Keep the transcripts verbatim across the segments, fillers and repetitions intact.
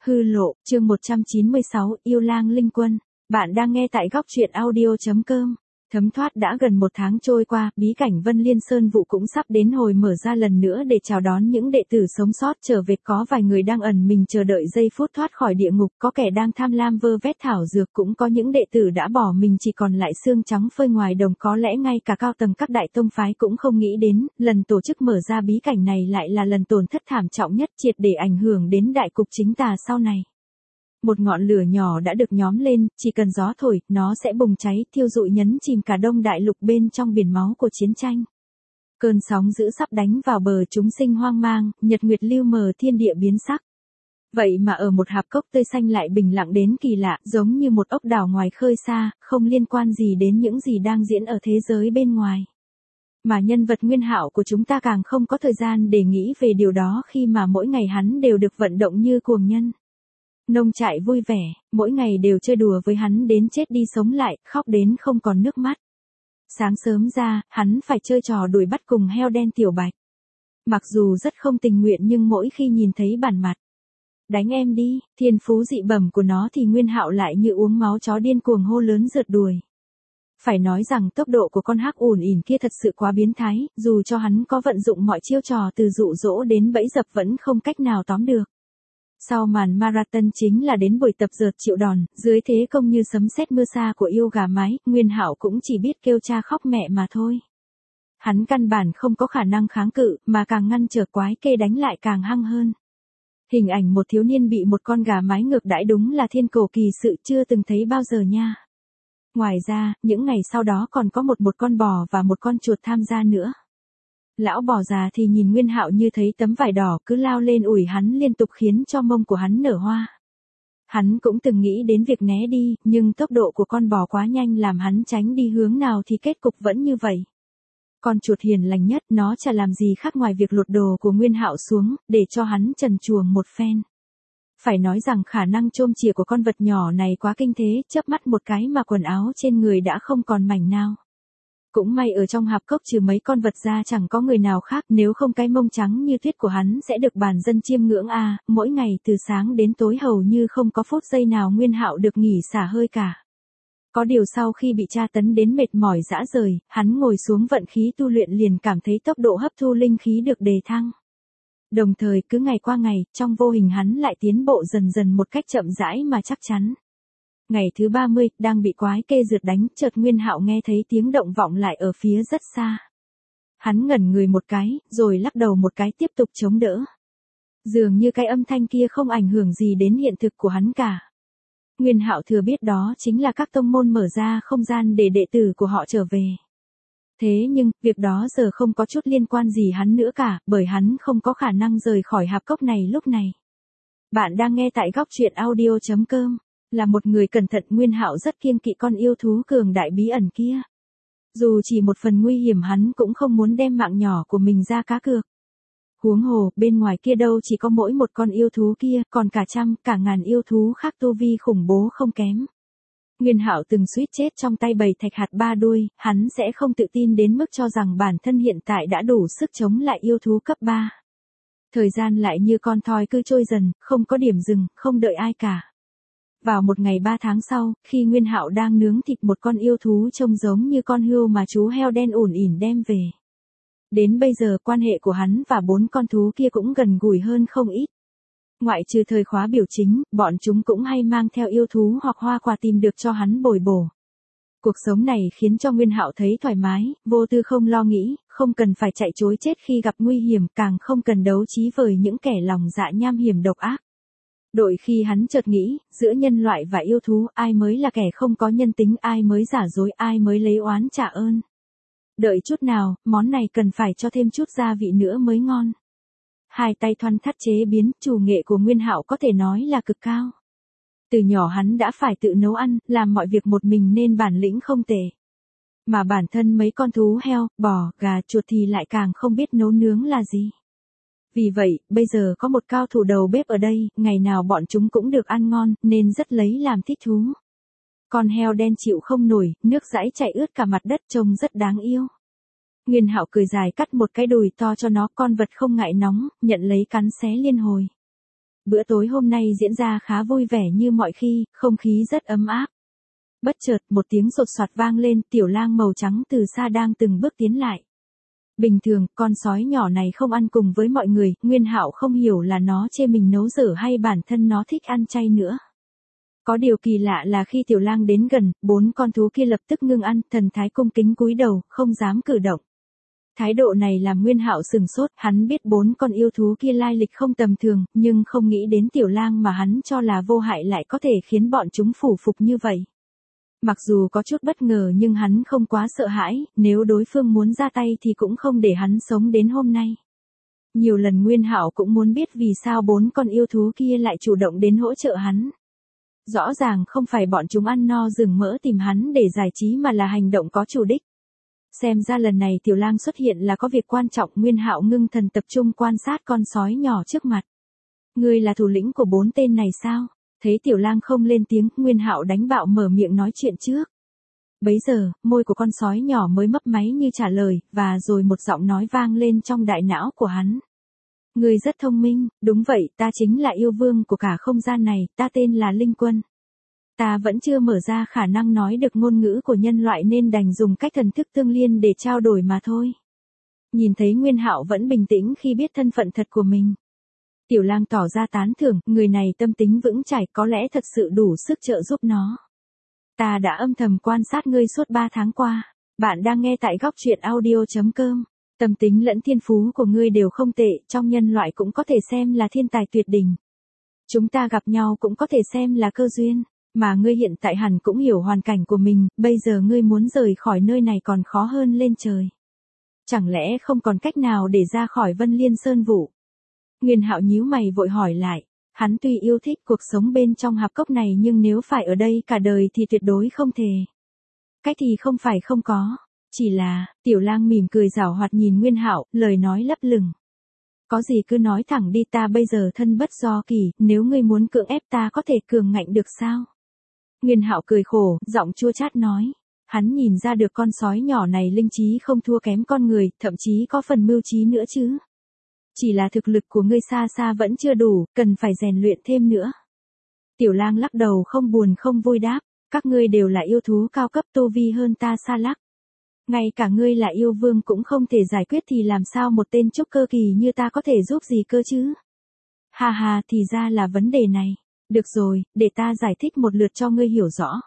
Hư lộ, chương một trăm chín mươi sáu, yêu lang linh quân. Bạn đang nghe tại góc truyện audio chấm com. Thấm thoát đã gần một tháng trôi qua, bí cảnh Vân Liên Sơn vụ cũng sắp đến hồi mở ra lần nữa để chào đón những đệ tử sống sót trở về. Có vài người đang ẩn mình chờ đợi giây phút thoát khỏi địa ngục, có kẻ đang tham lam vơ vét thảo dược, cũng có những đệ tử đã bỏ mình chỉ còn lại xương trắng phơi ngoài đồng. Có lẽ ngay cả cao tầng các đại tông phái cũng không nghĩ đến, lần tổ chức mở ra bí cảnh này lại là lần tổn thất thảm trọng nhất, triệt để ảnh hưởng đến đại cục chính tà sau này. Một ngọn lửa nhỏ đã được nhóm lên, chỉ cần gió thổi, nó sẽ bùng cháy, thiêu rụi nhấn chìm cả Đông Đại Lục bên trong biển máu của chiến tranh. Cơn sóng dữ sắp đánh vào bờ, chúng sinh hoang mang, nhật nguyệt lưu mờ, thiên địa biến sắc. Vậy mà ở một hạp cốc tươi xanh lại bình lặng đến kỳ lạ, giống như một ốc đảo ngoài khơi xa, không liên quan gì đến những gì đang diễn ở thế giới bên ngoài. Mà nhân vật Nguyên Hạo của chúng ta càng không có thời gian để nghĩ về điều đó, khi mà mỗi ngày hắn đều được vận động như cuồng nhân. Nông trại vui vẻ, mỗi ngày đều chơi đùa với hắn đến chết đi sống lại, khóc đến không còn nước mắt. Sáng sớm ra, hắn phải chơi trò đuổi bắt cùng heo đen Tiểu Bạch. Mặc dù rất không tình nguyện nhưng mỗi khi nhìn thấy bản mặt, đánh em đi, thiên phú dị bẩm của nó thì Nguyên Hạo lại như uống máu chó điên cuồng hô lớn rượt đuổi. Phải nói rằng tốc độ của con hắc ủn ỉn kia thật sự quá biến thái, dù cho hắn có vận dụng mọi chiêu trò từ dụ dỗ đến bẫy dập vẫn không cách nào tóm được. Sau màn marathon chính là đến buổi tập dượt chịu đòn, dưới thế công như sấm sét mưa sa của yêu gà mái, Nguyên Hạo cũng chỉ biết kêu cha khóc mẹ mà thôi. Hắn căn bản không có khả năng kháng cự, mà càng ngăn trở quái kê đánh lại càng hăng hơn. Hình ảnh một thiếu niên bị một con gà mái ngược đãi đúng là thiên cổ kỳ sự, chưa từng thấy bao giờ nha. Ngoài ra, những ngày sau đó còn có một một con bò và một con chuột tham gia nữa. Lão bò già thì nhìn Nguyên Hạo như thấy tấm vải đỏ, cứ lao lên ủi hắn liên tục khiến cho mông của hắn nở hoa. Hắn cũng từng nghĩ đến việc né đi, nhưng tốc độ của con bò quá nhanh làm hắn tránh đi hướng nào thì kết cục vẫn như vậy. Con chuột hiền lành nhất, nó chả làm gì khác ngoài việc lột đồ của Nguyên Hạo xuống, để cho hắn trần truồng một phen. Phải nói rằng khả năng chôm chìa của con vật nhỏ này quá kinh thế, chớp mắt một cái mà quần áo trên người đã không còn mảnh nào. Cũng may ở trong hạp cốc trừ mấy con vật ra chẳng có người nào khác, nếu không cái mông trắng như tuyết của hắn sẽ được bản dân chiêm ngưỡng a. À, mỗi ngày từ sáng đến tối hầu như không có phút giây nào Nguyên Hạo được nghỉ xả hơi cả. Có điều sau khi bị tra tấn đến mệt mỏi rã rời, hắn ngồi xuống vận khí tu luyện liền cảm thấy tốc độ hấp thu linh khí được đề thăng. Đồng thời cứ ngày qua ngày, trong vô hình hắn lại tiến bộ dần dần một cách chậm rãi mà chắc chắn. Ngày thứ ba mươi, đang bị quái kê rượt đánh, chợt Nguyên Hạo nghe thấy tiếng động vọng lại ở phía rất xa. Hắn ngẩn người một cái, rồi lắc đầu một cái tiếp tục chống đỡ. Dường như cái âm thanh kia không ảnh hưởng gì đến hiện thực của hắn cả. Nguyên Hạo thừa biết đó chính là các tông môn mở ra không gian để đệ tử của họ trở về. Thế nhưng, việc đó giờ không có chút liên quan gì hắn nữa cả, bởi hắn không có khả năng rời khỏi hạp cốc này lúc này. Bạn đang nghe tại góc truyện audio chấm com. Là một người cẩn thận, Nguyên Hạo rất kiêng kỵ con yêu thú cường đại bí ẩn kia. Dù chỉ một phần nguy hiểm hắn cũng không muốn đem mạng nhỏ của mình ra cá cược. Huống hồ, bên ngoài kia đâu chỉ có mỗi một con yêu thú kia, còn cả trăm, cả ngàn yêu thú khác tu vi khủng bố không kém. Nguyên Hạo từng suýt chết trong tay bầy thạch hạt ba đuôi, hắn sẽ không tự tin đến mức cho rằng bản thân hiện tại đã đủ sức chống lại yêu thú cấp ba. Thời gian lại như con thoi cứ trôi dần, không có điểm dừng, không đợi ai cả. Vào một ngày ba tháng sau, khi Nguyên Hạo đang nướng thịt một con yêu thú trông giống như con hươu mà chú heo đen ủn ỉn đem về. Đến bây giờ quan hệ của hắn và bốn con thú kia cũng gần gũi hơn không ít. Ngoại trừ thời khóa biểu chính, bọn chúng cũng hay mang theo yêu thú hoặc hoa quả tìm được cho hắn bồi bổ. Cuộc sống này khiến cho Nguyên Hạo thấy thoải mái, vô tư không lo nghĩ, không cần phải chạy trối chết khi gặp nguy hiểm, càng không cần đấu trí với những kẻ lòng dạ nham hiểm độc ác. Đôi khi hắn chợt nghĩ, giữa nhân loại và yêu thú, ai mới là kẻ không có nhân tính, ai mới giả dối, ai mới lấy oán trả ơn. Đợi chút nào, món này cần phải cho thêm chút gia vị nữa mới ngon. Hai tay thoăn thoắt chế biến, chủ nghệ của Nguyên Hạo có thể nói là cực cao. Từ nhỏ hắn đã phải tự nấu ăn, làm mọi việc một mình nên bản lĩnh không tệ. Mà bản thân mấy con thú heo, bò, gà, chuột thì lại càng không biết nấu nướng là gì. Vì vậy, bây giờ có một cao thủ đầu bếp ở đây, ngày nào bọn chúng cũng được ăn ngon, nên rất lấy làm thích thú. Con heo đen chịu không nổi, nước dãi chảy ướt cả mặt đất trông rất đáng yêu. Nguyên Hạo cười dài cắt một cái đùi to cho nó, con vật không ngại nóng, nhận lấy cắn xé liên hồi. Bữa tối hôm nay diễn ra khá vui vẻ như mọi khi, không khí rất ấm áp. Bất chợt, một tiếng sột soạt vang lên, tiểu lang màu trắng từ xa đang từng bước tiến lại. Bình thường, con sói nhỏ này không ăn cùng với mọi người, Nguyên Hạo không hiểu là nó chê mình nấu dở hay bản thân nó thích ăn chay nữa. Có điều kỳ lạ là khi tiểu lang đến gần, bốn con thú kia lập tức ngưng ăn, thần thái cung kính cúi đầu, không dám cử động. Thái độ này làm Nguyên Hạo sừng sốt, hắn biết bốn con yêu thú kia lai lịch không tầm thường, nhưng không nghĩ đến tiểu lang mà hắn cho là vô hại lại có thể khiến bọn chúng phủ phục như vậy. Mặc dù có chút bất ngờ nhưng hắn không quá sợ hãi, nếu đối phương muốn ra tay thì cũng không để hắn sống đến hôm nay. Nhiều lần Nguyên Hạo cũng muốn biết vì sao bốn con yêu thú kia lại chủ động đến hỗ trợ hắn. Rõ ràng không phải bọn chúng ăn no rừng mỡ tìm hắn để giải trí mà là hành động có chủ đích. Xem ra lần này tiểu lang xuất hiện là có việc quan trọng, Nguyên Hạo ngưng thần tập trung quan sát con sói nhỏ trước mặt. Ngươi là thủ lĩnh của bốn tên này sao? Thấy tiểu lang không lên tiếng, Nguyên Hạo đánh bạo mở miệng nói chuyện trước. Bấy giờ, môi của con sói nhỏ mới mấp máy như trả lời, và rồi một giọng nói vang lên trong đại não của hắn. Ngươi rất thông minh, đúng vậy, ta chính là yêu vương của cả không gian này, ta tên là Linh Quân. Ta vẫn chưa mở ra khả năng nói được ngôn ngữ của nhân loại nên đành dùng cách thần thức tương liên để trao đổi mà thôi. Nhìn thấy Nguyên Hạo vẫn bình tĩnh khi biết thân phận thật của mình. Tiểu lang tỏ ra tán thưởng, người này tâm tính vững chãi, có lẽ thật sự đủ sức trợ giúp nó. Ta đã âm thầm quan sát ngươi suốt ba tháng qua. Bạn đang nghe tại góc truyện audio chấm com. Tâm tính lẫn thiên phú của ngươi đều không tệ, trong nhân loại cũng có thể xem là thiên tài tuyệt đỉnh. Chúng ta gặp nhau cũng có thể xem là cơ duyên, mà ngươi hiện tại hẳn cũng hiểu hoàn cảnh của mình, bây giờ ngươi muốn rời khỏi nơi này còn khó hơn lên trời. Chẳng lẽ không còn cách nào để ra khỏi Vân Liên Sơn Vũ? Nguyên Hạo nhíu mày vội hỏi lại, hắn tuy yêu thích cuộc sống bên trong hạp cốc này nhưng nếu phải ở đây cả đời thì tuyệt đối không thể. Cách thì không phải không có, chỉ là, tiểu lang mỉm cười giảo hoạt nhìn Nguyên Hạo, lời nói lấp lửng. Có gì cứ nói thẳng đi, ta bây giờ thân bất do kỳ, nếu ngươi muốn cưỡng ép ta có thể cường ngạnh được sao? Nguyên Hạo cười khổ, giọng chua chát nói. Hắn nhìn ra được con sói nhỏ này linh trí không thua kém con người, thậm chí có phần mưu trí nữa chứ. Chỉ là thực lực của ngươi xa xa vẫn chưa đủ, cần phải rèn luyện thêm nữa. Tiểu lang lắc đầu không buồn không vui đáp, các ngươi đều là yêu thú cao cấp tu vi hơn ta xa lắc. Ngay cả ngươi là yêu vương cũng không thể giải quyết thì làm sao một tên trúc cơ kỳ như ta có thể giúp gì cơ chứ? Ha ha, thì ra là vấn đề này. Được rồi, để ta giải thích một lượt cho ngươi hiểu rõ.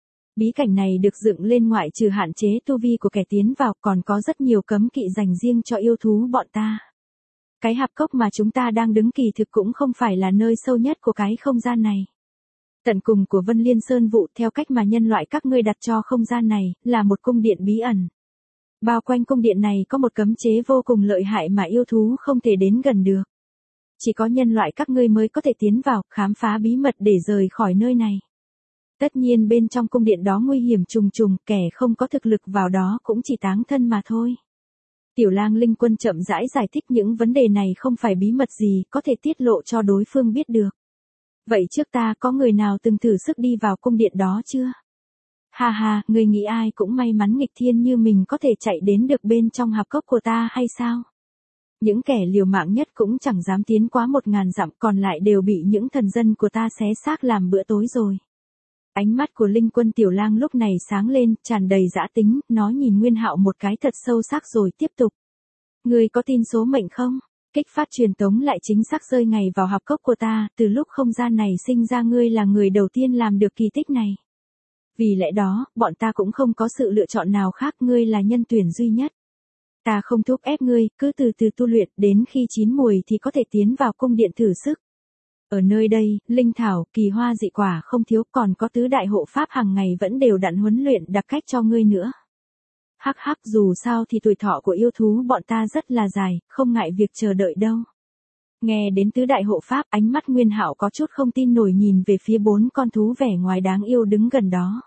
Bí cảnh này được dựng lên ngoại trừ hạn chế tu vi của kẻ tiến vào còn có rất nhiều cấm kỵ dành riêng cho yêu thú bọn ta. Cái hạp cốc mà chúng ta đang đứng kỳ thực cũng không phải là nơi sâu nhất của cái không gian này. Tận cùng của Vân Liên Sơn Vũ theo cách mà nhân loại các ngươi đặt cho không gian này, là một cung điện bí ẩn. Bao quanh cung điện này có một cấm chế vô cùng lợi hại mà yêu thú không thể đến gần được. Chỉ có nhân loại các ngươi mới có thể tiến vào, khám phá bí mật để rời khỏi nơi này. Tất nhiên bên trong cung điện đó nguy hiểm trùng trùng, kẻ không có thực lực vào đó cũng chỉ táng thân mà thôi. Tiểu lang Linh Quân chậm rãi giải thích những vấn đề này không phải bí mật gì, có thể tiết lộ cho đối phương biết được. Vậy trước ta có người nào từng thử sức đi vào cung điện đó chưa? Ha ha, ngươi nghĩ ai cũng may mắn nghịch thiên như mình có thể chạy đến được bên trong hạp cốc của ta hay sao? Những kẻ liều mạng nhất cũng chẳng dám tiến quá một ngàn dặm, còn lại đều bị những thần dân của ta xé xác làm bữa tối rồi. Ánh mắt của Linh Quân tiểu lang lúc này sáng lên, tràn đầy dã tính, nó nhìn Nguyên Hạo một cái thật sâu sắc rồi tiếp tục. Ngươi có tin số mệnh không? Kích phát truyền tống lại chính xác rơi ngày vào hạp cốc của ta, từ lúc không gian này sinh ra ngươi là người đầu tiên làm được kỳ tích này. Vì lẽ đó, bọn ta cũng không có sự lựa chọn nào khác, ngươi là nhân tuyển duy nhất. Ta không thúc ép ngươi, cứ từ từ tu luyện, đến khi chín mùi thì có thể tiến vào cung điện thử sức. Ở nơi đây, linh thảo, kỳ hoa dị quả không thiếu, còn có tứ đại hộ pháp hàng ngày vẫn đều đặn huấn luyện đặc cách cho ngươi nữa. Hắc hắc, dù sao thì tuổi thọ của yêu thú bọn ta rất là dài, không ngại việc chờ đợi đâu. Nghe đến tứ đại hộ pháp, ánh mắt Nguyên Hạo có chút không tin nổi nhìn về phía bốn con thú vẻ ngoài đáng yêu đứng gần đó.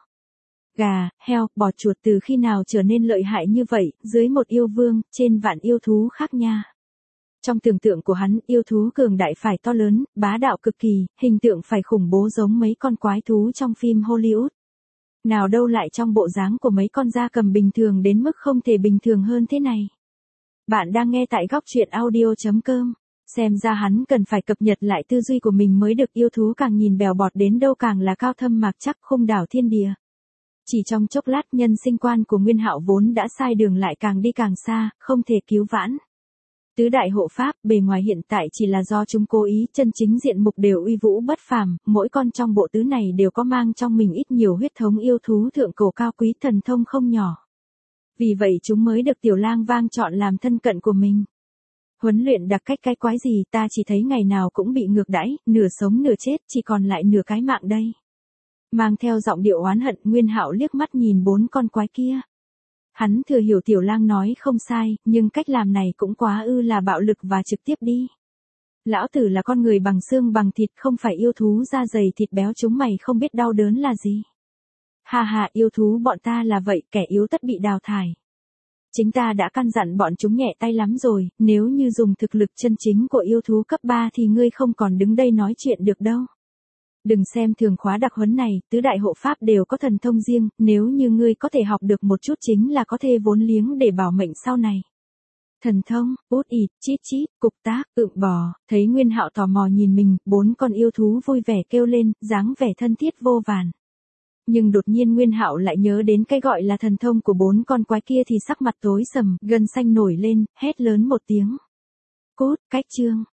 Gà, heo, bò, chuột từ khi nào trở nên lợi hại như vậy, dưới một yêu vương, trên vạn yêu thú khác nha. Trong tưởng tượng của hắn, yêu thú cường đại phải to lớn, bá đạo cực kỳ, hình tượng phải khủng bố giống mấy con quái thú trong phim Hollywood. Nào đâu lại trong bộ dáng của mấy con gia cầm bình thường đến mức không thể bình thường hơn thế này. Bạn đang nghe tại góc truyện audio chấm com. Xem ra hắn cần phải cập nhật lại tư duy của mình mới được, yêu thú càng nhìn bèo bọt đến đâu càng là cao thâm mạc chắc khung đảo thiên địa. Chỉ trong chốc lát nhân sinh quan của Nguyên Hạo vốn đã sai đường lại càng đi càng xa, không thể cứu vãn. Tứ đại hộ pháp, bề ngoài hiện tại chỉ là do chúng cố ý, chân chính diện mục đều uy vũ bất phàm, mỗi con trong bộ tứ này đều có mang trong mình ít nhiều huyết thống yêu thú thượng cổ cao quý, thần thông không nhỏ. Vì vậy chúng mới được Tiểu Lang Vang chọn làm thân cận của mình. Huấn luyện đặc cách cái quái gì, ta chỉ thấy ngày nào cũng bị ngược đãi, nửa sống nửa chết, chỉ còn lại nửa cái mạng đây. Mang theo giọng điệu oán hận, Nguyên Hạo liếc mắt nhìn bốn con quái kia. Hắn thừa hiểu Tiểu Lang nói không sai, nhưng cách làm này cũng quá ư là bạo lực và trực tiếp đi. Lão tử là con người bằng xương bằng thịt, không phải yêu thú da dày thịt béo, chúng mày không biết đau đớn là gì. Ha ha, yêu thú bọn ta là vậy, kẻ yếu tất bị đào thải. Chính ta đã căn dặn bọn chúng nhẹ tay lắm rồi, nếu như dùng thực lực chân chính của yêu thú cấp ba thì ngươi không còn đứng đây nói chuyện được đâu. Đừng xem thường khóa đặc huấn này, tứ đại hộ pháp đều có thần thông riêng, nếu như ngươi có thể học được một chút chính là có thể vốn liếng để bảo mệnh sau này. Thần thông, út ịt, chít chít, cục tác, ựm bò, thấy Nguyên Hạo tò mò nhìn mình, bốn con yêu thú vui vẻ kêu lên, dáng vẻ thân thiết vô vàn. Nhưng đột nhiên Nguyên Hạo lại nhớ đến cái gọi là thần thông của bốn con quái kia thì sắc mặt tối sầm, gân xanh nổi lên, hét lớn một tiếng. Cút, cách chương.